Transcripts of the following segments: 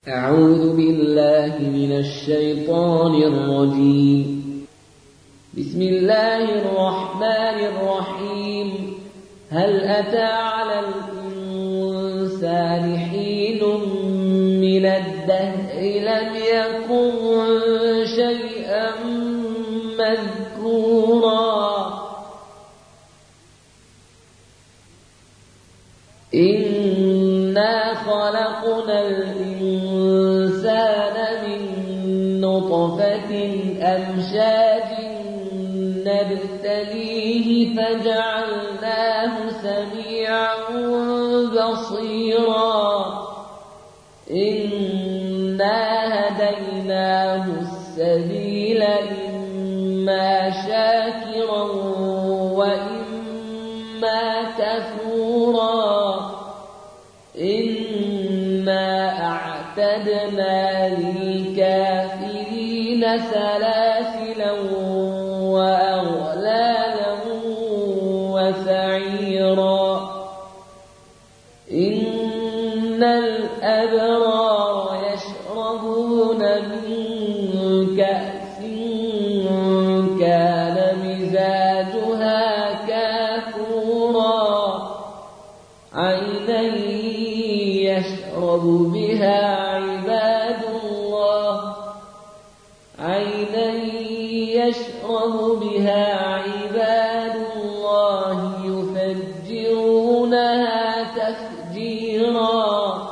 أعوذ بالله من الشيطان الرجيم. بسم الله الرحمن الرحيم. هل أتى على الإنسان حين من الدهر لم يكن شيئا مذكورا إنا خلقنا الإنسان من نطفة أمشاج نبتليه فجعلناه سميعا بصيرا إنا هديناه السبيل إما شاكرا وإما كفورا إنا أعتدنا للكافرين سلاسلا وأغلالا وسعيرا إن الأبرار يشربون من كأس كان مزاجها كافورا عينا يشرب بها عباد الله يفجرونها تفجيرا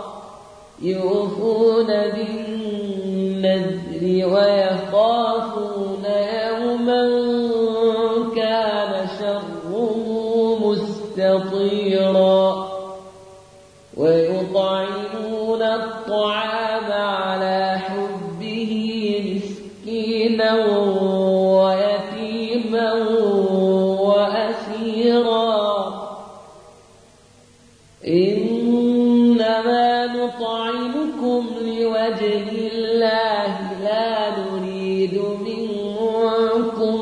يوفون بالنذر ويخافون يوما كان شره مستطيرا ويطعمون الطعام على حبه مسكينا ويتيما وأسيرا إنما نطعمكم لوجه الله لا نريد منكم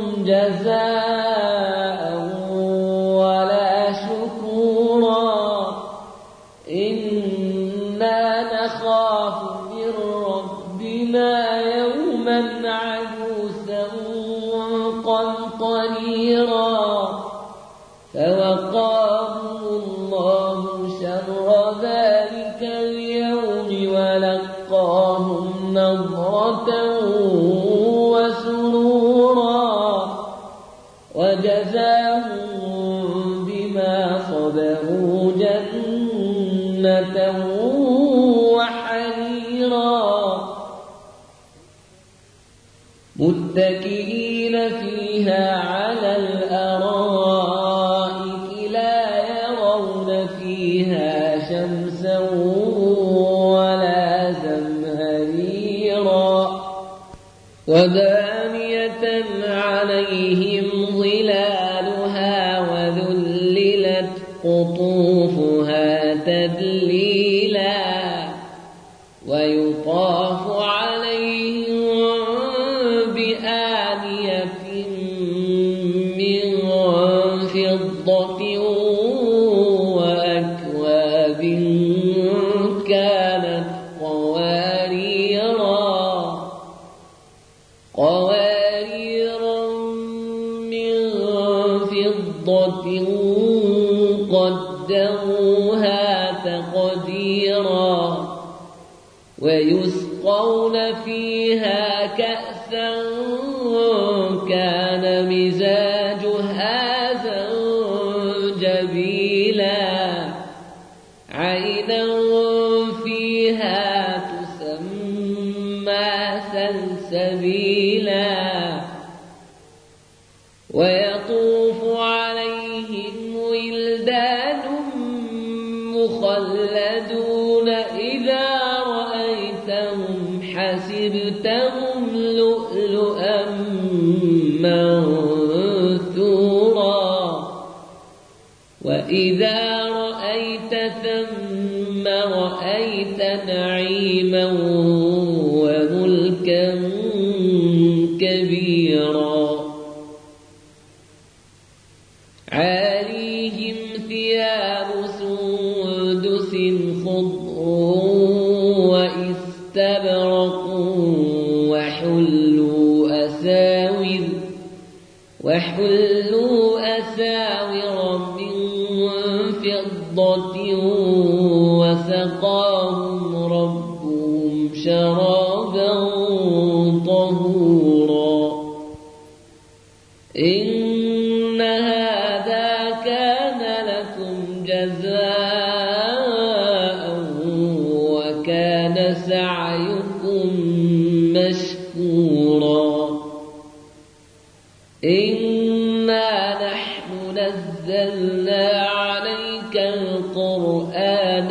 جزاء ولا شكورا إنا نخاف من ربنا يوما عبوسا قمطريرا فوقاهم الله شر ذلك اليوم ولقاهم نضرة وسرورا وجزاهم بما صبروا جنة وحريرا متكئين فيها على الأرائك لا يرون فيها شمسا ولا زمهريرا ودانية عليهم ظلالها وذللت قطوفها تذليلا ويطاف عليهم بآنية من فضة وأكواب كانت قواريرا من فضة قدروها تقديرا ويسقون فيها كأسا كان مزاجها زنجبيلا عينا فيها تسمى سلسبيلا ويطوف عليهم ولدان مخلدون إذا رأيتهم حسبتهم لؤلؤا منثورا وإذا رأيت ثم رأيت نعيما وملكا كبيرا عاليهم ثياب سندس خضر استبرقوا وحلوا أساور من فضة وسقاهم ربهم شرابا طهورا إن هذا كان لكم جزاء وكان سعيكم مشكورا إنا نحن نزلنا عليك القرآن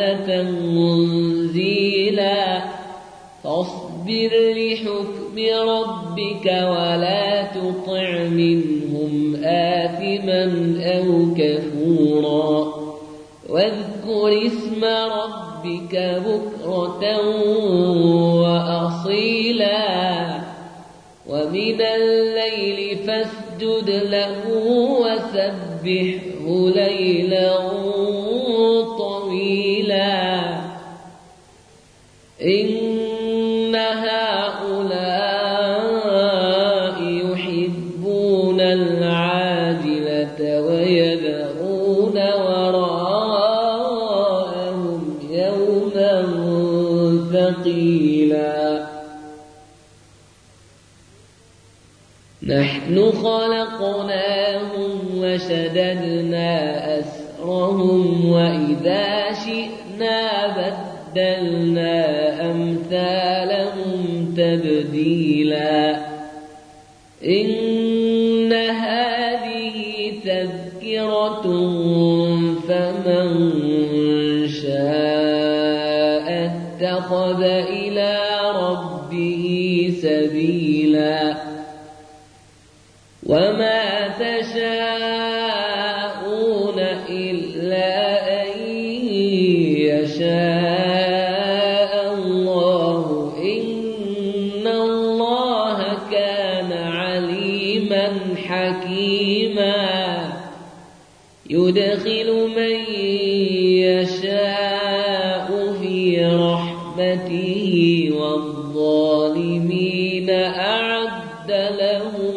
تنزيلا فاصبر لحكم ربك ولا تطع منهم آثما أو كفورا واذكر اسم ربك بكرة وأصيلا ومن الليل فاسجد له وسبحه ليلا طويلا إن هؤلاء يحبون العاجلة ويذرون وراءهم يوما ثقيلا نحن خلقناهم وشددنا أسرهم وإذا شئنا بدلنا أمثالهم تبديلا إن هذه تذكرة فمن شاء اتخذ إلى ربه سبيلا وما تشاءون إلا أن يشاء الله إن الله كان عليما حكيما يدخل من يشاء في رحمته والظالمين أعد لهم